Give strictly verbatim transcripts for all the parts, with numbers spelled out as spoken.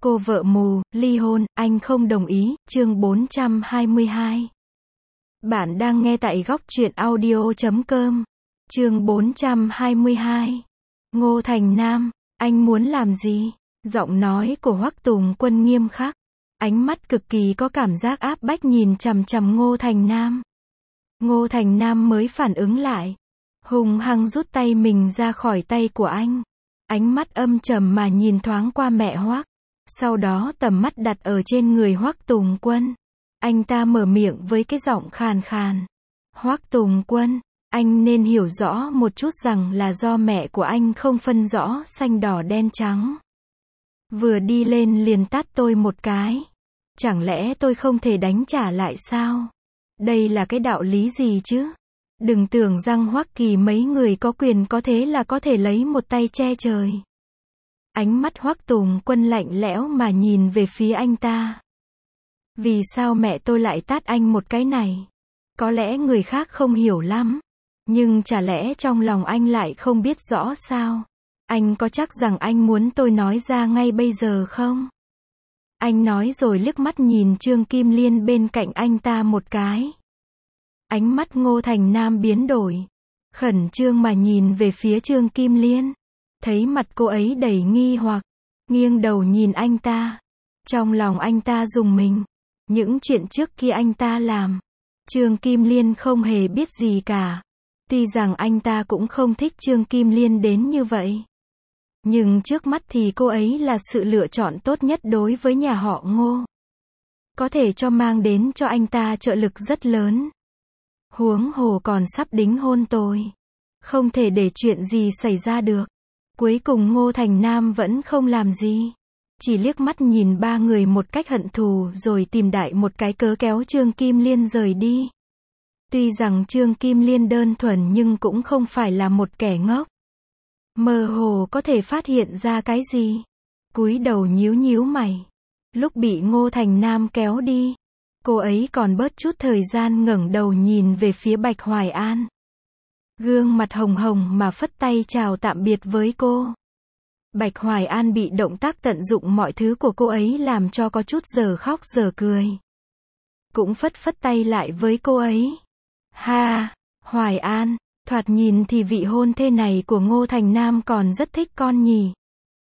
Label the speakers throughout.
Speaker 1: Cô vợ mù, ly hôn, anh không đồng ý, chương bốn trăm hai mươi hai. Bạn đang nghe tại góc truyện audio chấm com. Chương bốn trăm hai mươi hai. Ngô Thành Nam, anh muốn làm gì? Giọng nói của Hoắc Tùng Quân nghiêm khắc. Ánh mắt cực kỳ có cảm giác áp bách nhìn chằm chằm Ngô Thành Nam. Ngô Thành Nam mới phản ứng lại. Hùng hăng rút tay mình ra khỏi tay của anh. Ánh mắt âm trầm mà nhìn thoáng qua mẹ Hoắc. Sau đó tầm mắt đặt ở trên người Hoắc Tùng Quân. Anh ta mở miệng với cái giọng khàn khàn. Hoắc Tùng Quân, anh nên hiểu rõ một chút rằng là do mẹ của anh không phân rõ xanh đỏ đen trắng. Vừa đi lên liền tát tôi một cái. Chẳng lẽ tôi không thể đánh trả lại sao? Đây là cái đạo lý gì chứ? Đừng tưởng rằng Hoắc Kỳ mấy người có quyền có thế là có thể lấy một tay che trời. Ánh mắt Hoắc Tùng Quân lạnh lẽo mà nhìn về phía anh ta. Vì sao mẹ tôi lại tát anh một cái này? Có lẽ người khác không hiểu lắm. Nhưng chả lẽ trong lòng anh lại không biết rõ sao? Anh có chắc rằng anh muốn tôi nói ra ngay bây giờ không? Anh nói rồi liếc mắt nhìn Trương Kim Liên bên cạnh anh ta một cái. Ánh mắt Ngô Thành Nam biến đổi. Khẩn trương mà nhìn về phía Trương Kim Liên. Thấy mặt cô ấy đầy nghi hoặc. Nghiêng đầu nhìn anh ta. Trong lòng anh ta rùng mình. Những chuyện trước kia anh ta làm. Trương Kim Liên không hề biết gì cả. Tuy rằng anh ta cũng không thích Trương Kim Liên đến như vậy. Nhưng trước mắt thì cô ấy là sự lựa chọn tốt nhất đối với nhà họ Ngô. Có thể cho mang đến cho anh ta trợ lực rất lớn. Huống hồ còn sắp đính hôn tôi. Không thể để chuyện gì xảy ra được. Cuối cùng Ngô Thành Nam vẫn không làm gì. Chỉ liếc mắt nhìn ba người một cách hận thù rồi tìm đại một cái cớ kéo Trương Kim Liên rời đi. Tuy rằng Trương Kim Liên đơn thuần nhưng cũng không phải là một kẻ ngốc. Mơ hồ có thể phát hiện ra cái gì. Cúi đầu nhíu nhíu mày. Lúc bị Ngô Thành Nam kéo đi, cô ấy còn bớt chút thời gian ngẩng đầu nhìn về phía Bạch Hoài An. Gương mặt hồng hồng mà phất tay chào tạm biệt với cô. Bạch Hoài An bị động tác tận dụng mọi thứ của cô ấy làm cho có chút giờ khóc giờ cười. Cũng phất phất tay lại với cô ấy. Ha, Hoài An, thoạt nhìn thì vị hôn thê này của Ngô Thành Nam còn rất thích con nhỉ.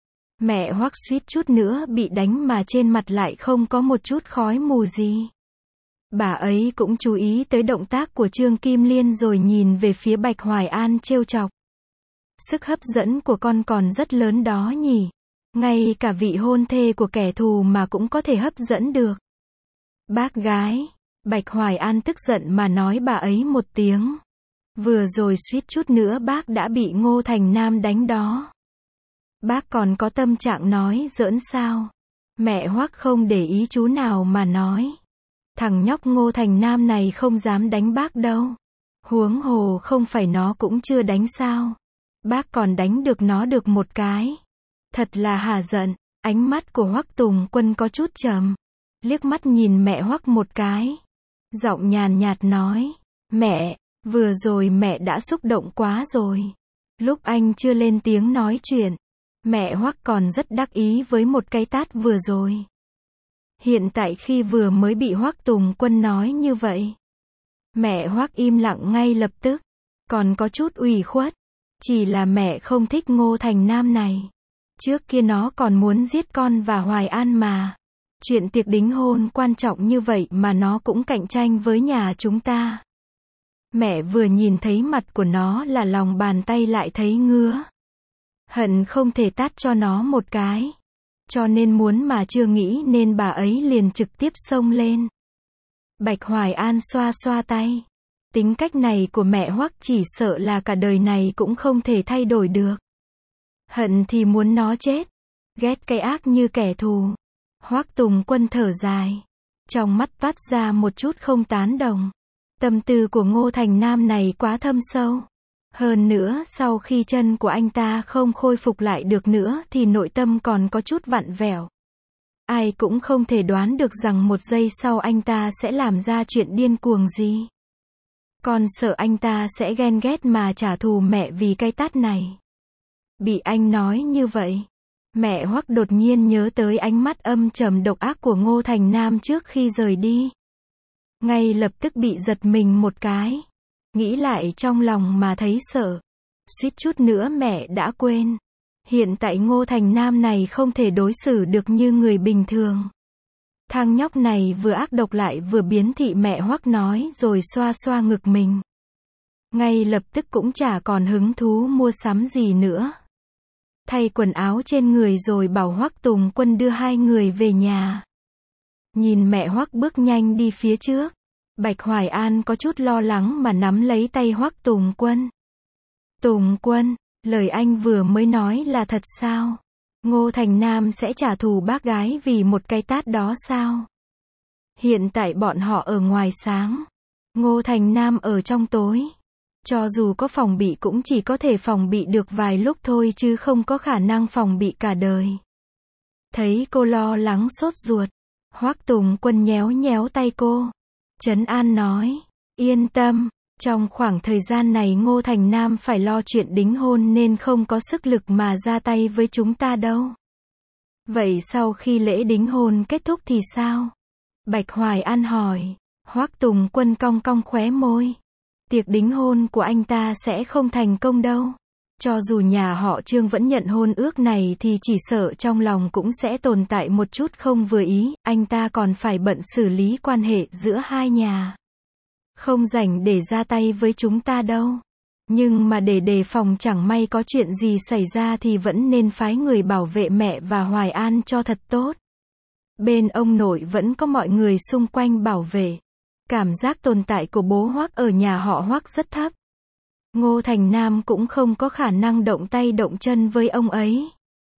Speaker 1: Mẹ Hoắc suýt chút nữa bị đánh mà trên mặt lại không có một chút khói mù gì. Bà ấy cũng chú ý tới động tác của Trương Kim Liên rồi nhìn về phía Bạch Hoài An trêu chọc. Sức hấp dẫn của con còn rất lớn đó nhỉ. Ngay cả vị hôn thê của kẻ thù mà cũng có thể hấp dẫn được. Bác gái, Bạch Hoài An tức giận mà nói bà ấy một tiếng. Vừa rồi suýt chút nữa bác đã bị Ngô Thành Nam đánh đó. Bác còn có tâm trạng nói giỡn sao? Mẹ Hoắc không để ý chú nào mà nói. Thằng nhóc Ngô Thành Nam này không dám đánh bác đâu. Huống hồ không phải nó cũng chưa đánh sao. Bác còn đánh được nó được một cái. Thật là hả giận. Ánh mắt của Hoắc Tùng Quân có chút trầm. Liếc mắt nhìn mẹ Hoắc một cái. Giọng nhàn nhạt nói. Mẹ, vừa rồi mẹ đã xúc động quá rồi. Lúc anh chưa lên tiếng nói chuyện, mẹ Hoắc còn rất đắc ý với một cái tát vừa rồi. Hiện tại khi vừa mới bị Hoắc Tùng Quân nói như vậy, mẹ Hoắc im lặng ngay lập tức. Còn có chút ủy khuất. Chỉ là mẹ không thích Ngô Thành Nam này. Trước kia nó còn muốn giết con và Hoài An mà. Chuyện tiệc đính hôn quan trọng như vậy mà nó cũng cạnh tranh với nhà chúng ta. Mẹ vừa nhìn thấy mặt của nó là lòng bàn tay lại thấy ngứa. Hận không thể tát cho nó một cái. Cho nên muốn mà chưa nghĩ nên bà ấy liền trực tiếp xông lên. Bạch Hoài An xoa xoa tay. Tính cách này của mẹ Hoắc chỉ sợ là cả đời này cũng không thể thay đổi được. Hận thì muốn nó chết. Ghét cái ác như kẻ thù. Hoắc Tùng Quân thở dài. Trong mắt toát ra một chút không tán đồng. Tâm tư của Ngô Thành Nam này quá thâm sâu. Hơn nữa sau khi chân của anh ta không khôi phục lại được nữa thì nội tâm còn có chút vặn vẹo. Ai cũng không thể đoán được rằng một giây sau anh ta sẽ làm ra chuyện điên cuồng gì. Con sợ anh ta sẽ ghen ghét mà trả thù mẹ vì cái tát này. Bị anh nói như vậy, Mẹ Hoắc đột nhiên nhớ tới ánh mắt âm trầm độc ác của Ngô Thành Nam trước khi rời đi. Ngay lập tức bị giật mình một cái. Nghĩ lại trong lòng mà thấy sợ. Suýt chút nữa mẹ đã quên. Hiện tại Ngô Thành Nam này không thể đối xử được như người bình thường. Thằng nhóc này vừa ác độc lại vừa biến thị, mẹ Hoắc nói rồi xoa xoa ngực mình. Ngay lập tức cũng chả còn hứng thú mua sắm gì nữa. Thay quần áo trên người rồi bảo Hoắc Tùng Quân đưa hai người về nhà. Nhìn mẹ Hoắc bước nhanh đi phía trước, Bạch Hoài An có chút lo lắng mà nắm lấy tay Hoắc Tùng Quân. Tùng Quân, lời anh vừa mới nói là thật sao? Ngô Thành Nam sẽ trả thù bác gái vì một cái tát đó sao? Hiện tại bọn họ ở ngoài sáng, Ngô Thành Nam ở trong tối. Cho dù có phòng bị cũng chỉ có thể phòng bị được vài lúc thôi chứ không có khả năng phòng bị cả đời. Thấy cô lo lắng sốt ruột, Hoắc Tùng Quân nhéo nhéo tay cô, trấn an nói, yên tâm, trong khoảng thời gian này Ngô Thành Nam phải lo chuyện đính hôn nên không có sức lực mà ra tay với chúng ta đâu. Vậy sau khi lễ đính hôn kết thúc thì sao? Bạch Hoài An hỏi. Hoắc Tùng Quân cong cong khóe môi. Tiệc đính hôn của anh ta sẽ không thành công đâu. Cho dù nhà họ Trương vẫn nhận hôn ước này thì chỉ sợ trong lòng cũng sẽ tồn tại một chút không vừa ý, anh ta còn phải bận xử lý quan hệ giữa hai nhà. Không rảnh để ra tay với chúng ta đâu. Nhưng mà để đề phòng chẳng may có chuyện gì xảy ra thì vẫn nên phái người bảo vệ mẹ và Hoài An cho thật tốt. Bên ông nội vẫn có mọi người xung quanh bảo vệ. Cảm giác tồn tại của bố Hoắc ở nhà họ Hoắc rất thấp. Ngô Thành Nam cũng không có khả năng động tay động chân với ông ấy.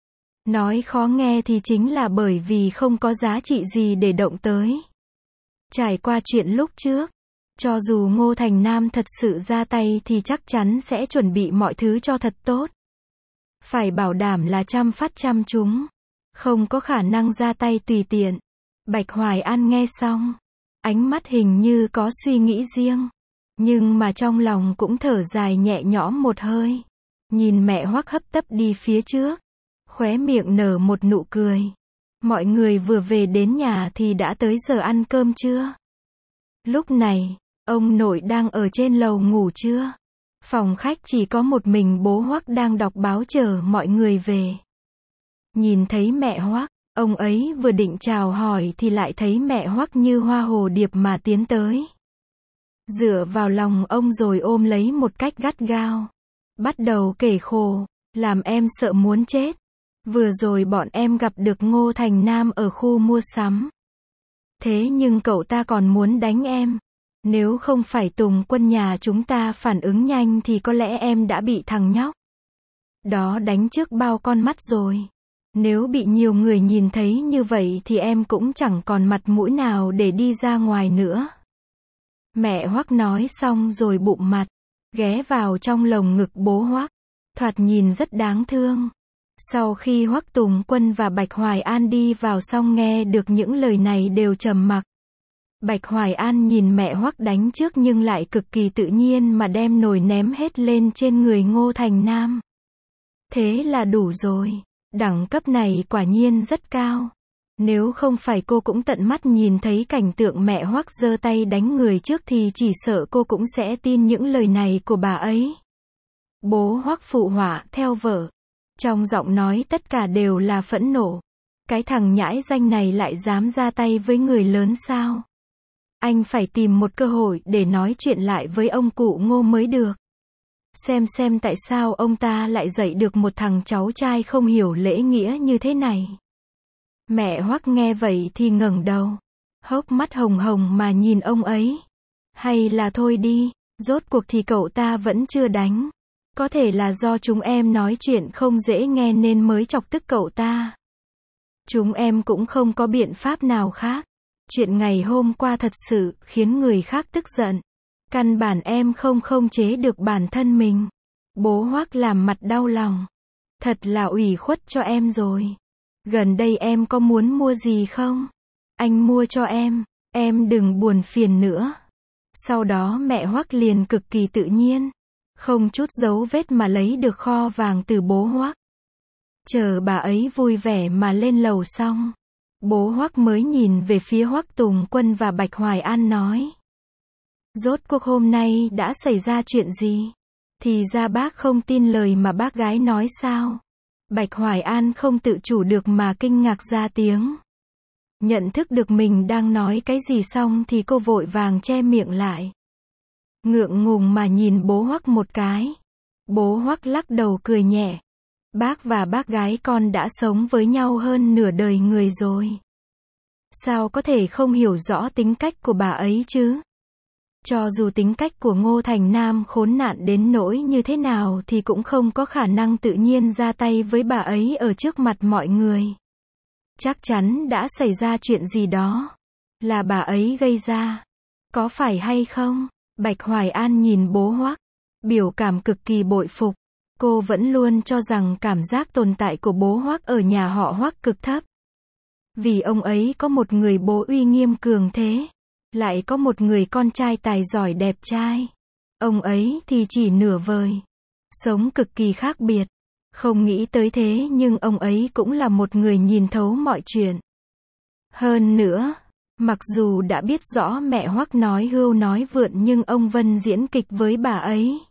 Speaker 1: Nói khó nghe thì chính là bởi vì không có giá trị gì để động tới. Trải qua chuyện lúc trước, cho dù Ngô Thành Nam thật sự ra tay thì chắc chắn sẽ chuẩn bị mọi thứ cho thật tốt. Phải bảo đảm là trăm phát trăm trúng. Không có khả năng ra tay tùy tiện. Bạch Hoài An nghe xong, ánh mắt hình như có suy nghĩ riêng. Nhưng mà trong lòng cũng thở dài nhẹ nhõm một hơi. Nhìn mẹ Hoắc hấp tấp đi phía trước. Khóe miệng nở một nụ cười. Mọi người vừa về đến nhà thì đã tới giờ ăn cơm trưa. Lúc này, ông nội đang ở trên lầu ngủ trưa. Phòng khách chỉ có một mình bố Hoắc đang đọc báo chờ mọi người về. Nhìn thấy mẹ Hoắc, ông ấy vừa định chào hỏi thì lại thấy mẹ Hoắc như hoa hồ điệp mà tiến tới. Dựa vào lòng ông rồi ôm lấy một cách gắt gao. Bắt đầu kể khổ, làm em sợ muốn chết. Vừa rồi bọn em gặp được Ngô Thành Nam ở khu mua sắm. Thế nhưng cậu ta còn muốn đánh em. Nếu không phải Tùng Quân nhà chúng ta phản ứng nhanh thì có lẽ em đã bị thằng nhóc đó đánh trước bao con mắt rồi. Nếu bị nhiều người nhìn thấy như vậy thì em cũng chẳng còn mặt mũi nào để đi ra ngoài nữa. Mẹ Hoắc nói xong rồi bụm mặt, ghé vào trong lồng ngực bố Hoắc, thoạt nhìn rất đáng thương. Sau khi Hoắc Tùng Quân và Bạch Hoài An đi vào xong nghe được những lời này đều trầm mặc. Bạch Hoài An nhìn mẹ Hoắc đánh trước nhưng lại cực kỳ tự nhiên mà đem nồi ném hết lên trên người Ngô Thành Nam. Thế là đủ rồi. Đẳng cấp này quả nhiên rất cao. Nếu không phải cô cũng tận mắt nhìn thấy cảnh tượng mẹ Hoắc giơ tay đánh người trước thì chỉ sợ cô cũng sẽ tin những lời này của bà ấy. Bố Hoắc phụ họa theo vợ. Trong giọng nói tất cả đều là phẫn nộ. Cái thằng nhãi danh này lại dám ra tay với người lớn sao? Anh phải tìm một cơ hội để nói chuyện lại với ông cụ Ngô mới được. Xem xem tại sao ông ta lại dạy được một thằng cháu trai không hiểu lễ nghĩa như thế này. Mẹ Hoắc nghe vậy thì ngẩng đầu, hốc mắt hồng hồng mà nhìn ông ấy. Hay là thôi đi, rốt cuộc thì cậu ta vẫn chưa đánh. Có thể là do chúng em nói chuyện không dễ nghe nên mới chọc tức cậu ta. Chúng em cũng không có biện pháp nào khác. Chuyện ngày hôm qua thật sự khiến người khác tức giận. Căn bản em không khống chế được bản thân mình. Bố Hoắc làm mặt đau lòng. Thật là ủy khuất cho em rồi. Gần đây em có muốn mua gì không? Anh mua cho em. Em đừng buồn phiền nữa. Sau đó mẹ Hoắc liền cực kỳ tự nhiên, không chút dấu vết mà lấy được kho vàng từ bố Hoắc. Chờ bà ấy vui vẻ mà lên lầu xong, bố Hoắc mới nhìn về phía Hoắc Tùng Quân và Bạch Hoài An nói. Rốt cuộc hôm nay đã xảy ra chuyện gì? Thì ra bác không tin lời mà bác gái nói sao? Bạch Hoài An không tự chủ được mà kinh ngạc ra tiếng. Nhận thức được mình đang nói cái gì xong thì cô vội vàng che miệng lại. Ngượng ngùng mà nhìn bố Hoắc một cái. Bố Hoắc lắc đầu cười nhẹ. Bác và bác gái con đã sống với nhau hơn nửa đời người rồi. Sao có thể không hiểu rõ tính cách của bà ấy chứ? Cho dù tính cách của Ngô Thành Nam khốn nạn đến nỗi như thế nào thì cũng không có khả năng tự nhiên ra tay với bà ấy ở trước mặt mọi người. Chắc chắn đã xảy ra chuyện gì đó. Là bà ấy gây ra. Có phải hay không? Bạch Hoài An nhìn bố Hoắc, biểu cảm cực kỳ bội phục. Cô vẫn luôn cho rằng cảm giác tồn tại của bố Hoắc ở nhà họ Hoắc cực thấp. Vì ông ấy có một người bố uy nghiêm cường thế, lại có một người con trai tài giỏi đẹp trai. Ông ấy thì chỉ nửa vời, sống cực kỳ khác biệt. Không nghĩ tới thế nhưng ông ấy cũng là một người nhìn thấu mọi chuyện. Hơn nữa, mặc dù đã biết rõ mẹ Hoắc nói hưu nói vượn nhưng ông Vân diễn kịch với bà ấy.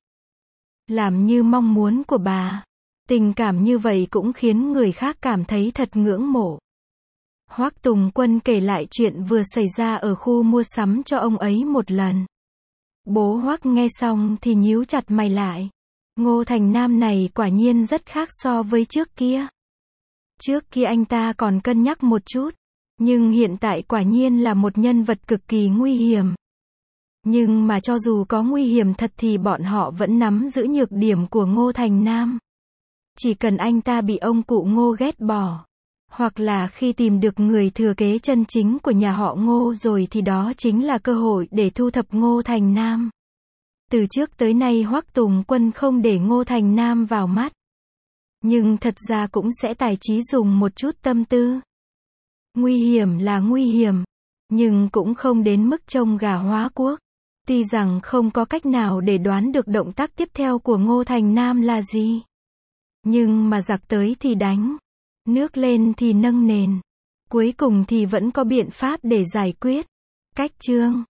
Speaker 1: Làm như mong muốn của bà. Tình cảm như vậy cũng khiến người khác cảm thấy thật ngưỡng mộ. Hoắc Tùng Quân kể lại chuyện vừa xảy ra ở khu mua sắm cho ông ấy một lần. Bố Hoắc nghe xong thì nhíu chặt mày lại. Ngô Thành Nam này quả nhiên rất khác so với trước kia. Trước kia anh ta còn cân nhắc một chút, nhưng hiện tại quả nhiên là một nhân vật cực kỳ nguy hiểm. Nhưng mà cho dù có nguy hiểm thật thì bọn họ vẫn nắm giữ nhược điểm của Ngô Thành Nam. Chỉ cần anh ta bị ông cụ Ngô ghét bỏ, hoặc là khi tìm được người thừa kế chân chính của nhà họ Ngô rồi thì đó chính là cơ hội để thu thập Ngô Thành Nam. Từ trước tới nay Hoắc Tùng Quân không để Ngô Thành Nam vào mắt. Nhưng thật ra cũng sẽ tài trí dùng một chút tâm tư. Nguy hiểm là nguy hiểm, nhưng cũng không đến mức trông gà hóa quốc. Tuy rằng không có cách nào để đoán được động tác tiếp theo của Ngô Thành Nam là gì. Nhưng mà giặc tới thì đánh, nước lên thì nâng nền. Cuối cùng thì vẫn có biện pháp để giải quyết. Cách chương